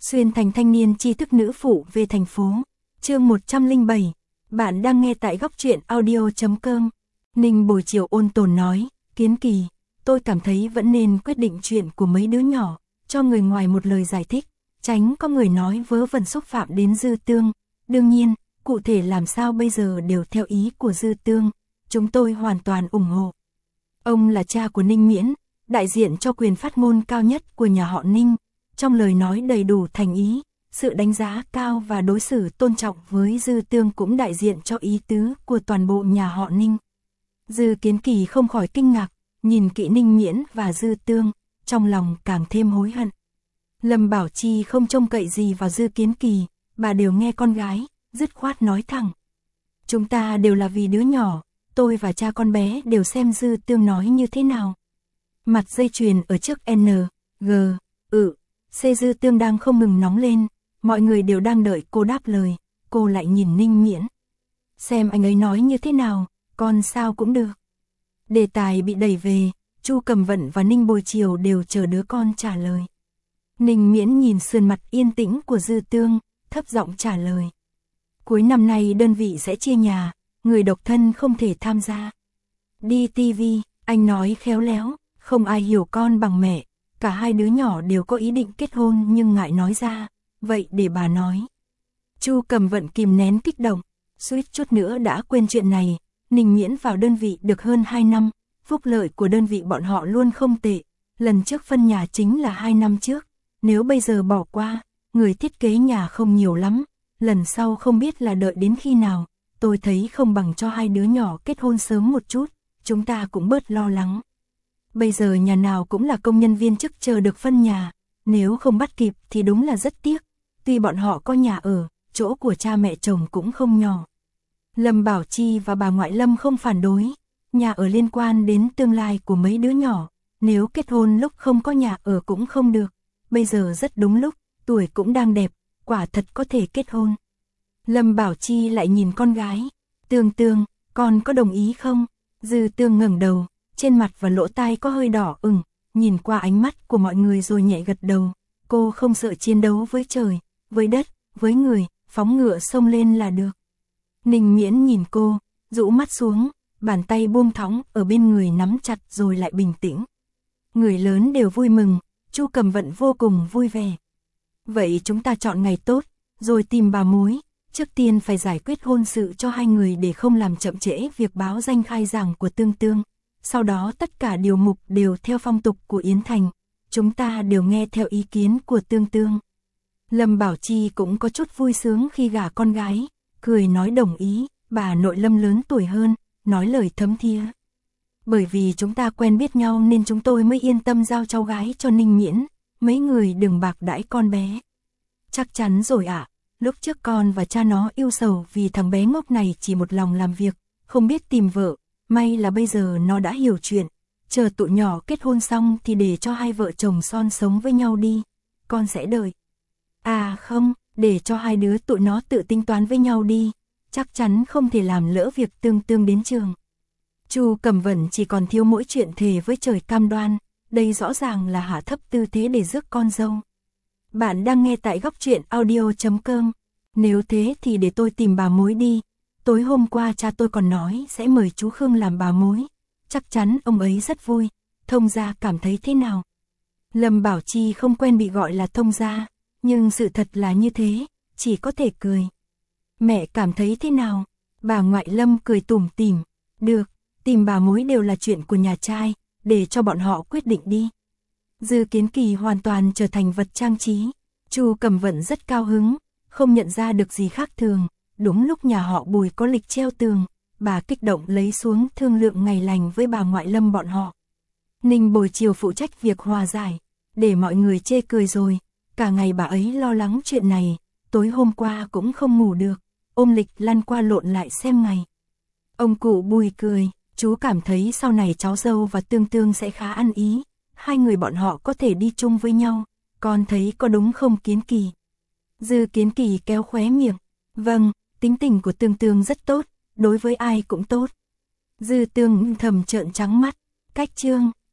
Xuyên thành thanh niên tri thức nữ phụ về thành phố. Chương 107. Bạn đang nghe tại góc truyện audio.com. Ninh buổi chiều ôn tồn nói, Kiến Kỳ, tôi cảm thấy vẫn nên quyết định chuyện của mấy đứa nhỏ, cho người ngoài một lời giải thích, tránh có người nói vớ vẩn xúc phạm đến Dư Tương. Đương nhiên, cụ thể làm sao bây giờ đều theo ý của Dư Tương, chúng tôi hoàn toàn ủng hộ. Ông là cha của Ninh Miễn, đại diện cho quyền phát ngôn cao nhất của nhà họ Ninh, trong lời nói đầy đủ thành ý, sự đánh giá cao và đối xử tôn trọng với Dư Tương cũng đại diện cho ý tứ của toàn bộ nhà họ Ninh. Dư Kiến Kỳ không khỏi kinh ngạc, nhìn kỹ Ninh Miễn và Dư Tương, trong lòng càng thêm hối hận. Lâm Bảo Chi không trông cậy gì vào Dư Kiến Kỳ, bà đều nghe con gái, dứt khoát nói thẳng. Chúng ta đều là vì đứa nhỏ, tôi và cha con bé đều xem Dư Tương nói như thế nào. Mặt dây chuyền ở trước N, G, C. Dư Tương đang không ngừng nóng lên, mọi người đều đang đợi cô đáp lời, cô lại nhìn Ninh Miễn. Xem anh ấy nói như thế nào, con sao cũng được. Đề tài bị đẩy về, Chu Cầm Vận và Ninh Bồi Chiều đều chờ đứa con trả lời. Ninh Miễn nhìn sườn mặt yên tĩnh của Dư Tương, thấp giọng trả lời. Cuối năm nay đơn vị sẽ chia nhà, người độc thân không thể tham gia. Đi TV, anh nói khéo léo, không ai hiểu con bằng mẹ, cả hai đứa nhỏ đều có ý định kết hôn nhưng ngại nói ra, vậy để bà nói. Chu Cầm Vận kìm nén kích động, suýt chút nữa đã quên chuyện này. Ninh Miễn vào đơn vị được hơn 2 năm, phúc lợi của đơn vị bọn họ luôn không tệ, lần trước phân nhà chính là 2 năm trước, nếu bây giờ bỏ qua, người thiết kế nhà không nhiều lắm, lần sau không biết là đợi đến khi nào, tôi thấy không bằng cho hai đứa nhỏ kết hôn sớm một chút, chúng ta cũng bớt lo lắng. Bây giờ nhà nào cũng là công nhân viên chức chờ được phân nhà, nếu không bắt kịp thì đúng là rất tiếc, tuy bọn họ có nhà ở, chỗ của cha mẹ chồng cũng không nhỏ. Lâm Bảo Chi và bà ngoại Lâm không phản đối, nhà ở liên quan đến tương lai của mấy đứa nhỏ, nếu kết hôn lúc không có nhà ở cũng không được, bây giờ rất đúng lúc, tuổi cũng đang đẹp, quả thật có thể kết hôn. Lâm Bảo Chi lại nhìn con gái, Tương, con có đồng ý không? Dư Tương ngẩng đầu, trên mặt và lỗ tai có hơi đỏ ửng, nhìn qua ánh mắt của mọi người rồi nhẹ gật đầu, cô không sợ chiến đấu với trời, với đất, với người, phóng ngựa xông lên là được. Ninh Miễn nhìn cô, rũ mắt xuống, bàn tay buông thõng ở bên người nắm chặt rồi lại bình tĩnh. Người lớn đều vui mừng, Chu Cầm Vận vô cùng vui vẻ. Vậy chúng ta chọn ngày tốt, rồi tìm bà mối, trước tiên phải giải quyết hôn sự cho hai người để không làm chậm trễ việc báo danh khai giảng của Tương. Sau đó tất cả điều mục đều theo phong tục của Yến Thành, chúng ta đều nghe theo ý kiến của Tương. Lâm Bảo Chi cũng có chút vui sướng khi gả con gái, cười nói đồng ý, bà nội Lâm lớn tuổi hơn, nói lời thấm thía. Bởi vì chúng ta quen biết nhau nên chúng tôi mới yên tâm giao cháu gái cho Ninh Miễn, mấy người đừng bạc đãi con bé. Chắc chắn rồi ạ, lúc trước con và cha nó yêu sầu vì thằng bé ngốc này chỉ một lòng làm việc, không biết tìm vợ, may là bây giờ nó đã hiểu chuyện, chờ tụi nhỏ kết hôn xong thì để cho hai vợ chồng son sống với nhau đi, con sẽ đợi. À không, để cho hai đứa tụi nó tự tính toán với nhau đi, chắc chắn không thể làm lỡ việc Tương đến trường. Chu Cầm Vận chỉ còn thiếu mỗi chuyện thề với trời cam đoan, đây rõ ràng là hạ thấp tư thế để rước con dâu. Bạn đang nghe tại góc truyện audio.com, nếu thế thì để tôi tìm bà mối đi, tối hôm qua cha tôi còn nói sẽ mời chú Khương làm bà mối, chắc chắn ông ấy rất vui, thông gia cảm thấy thế nào? Lâm Bảo Chi không quen bị gọi là thông gia, nhưng sự thật là như thế, chỉ có thể cười. Mẹ cảm thấy thế nào? Bà ngoại Lâm cười tủm tỉm, được, tìm bà mối đều là chuyện của nhà trai, để cho bọn họ quyết định đi. Dư Kiến Kỳ hoàn toàn trở thành vật trang trí, Chu Cầm Vận rất cao hứng, không nhận ra được gì khác thường, đúng lúc nhà họ Bùi có lịch treo tường, bà kích động lấy xuống thương lượng ngày lành với bà ngoại Lâm bọn họ. Ninh Bồi Chiều phụ trách việc hòa giải, để mọi người chê cười rồi, cả ngày bà ấy lo lắng chuyện này, tối hôm qua cũng không ngủ được, ôm lịch lăn qua lộn lại xem ngày. Ông cụ Bùi cười, chú cảm thấy sau này cháu dâu và Tương sẽ khá ăn ý, hai người bọn họ có thể đi chung với nhau, con thấy có đúng không Kiến Kỳ? Dư Kiến Kỳ kéo khóe miệng, vâng, tính tình của Tương rất tốt, đối với ai cũng tốt. Dư Tương thầm trợn trắng mắt, cách chương.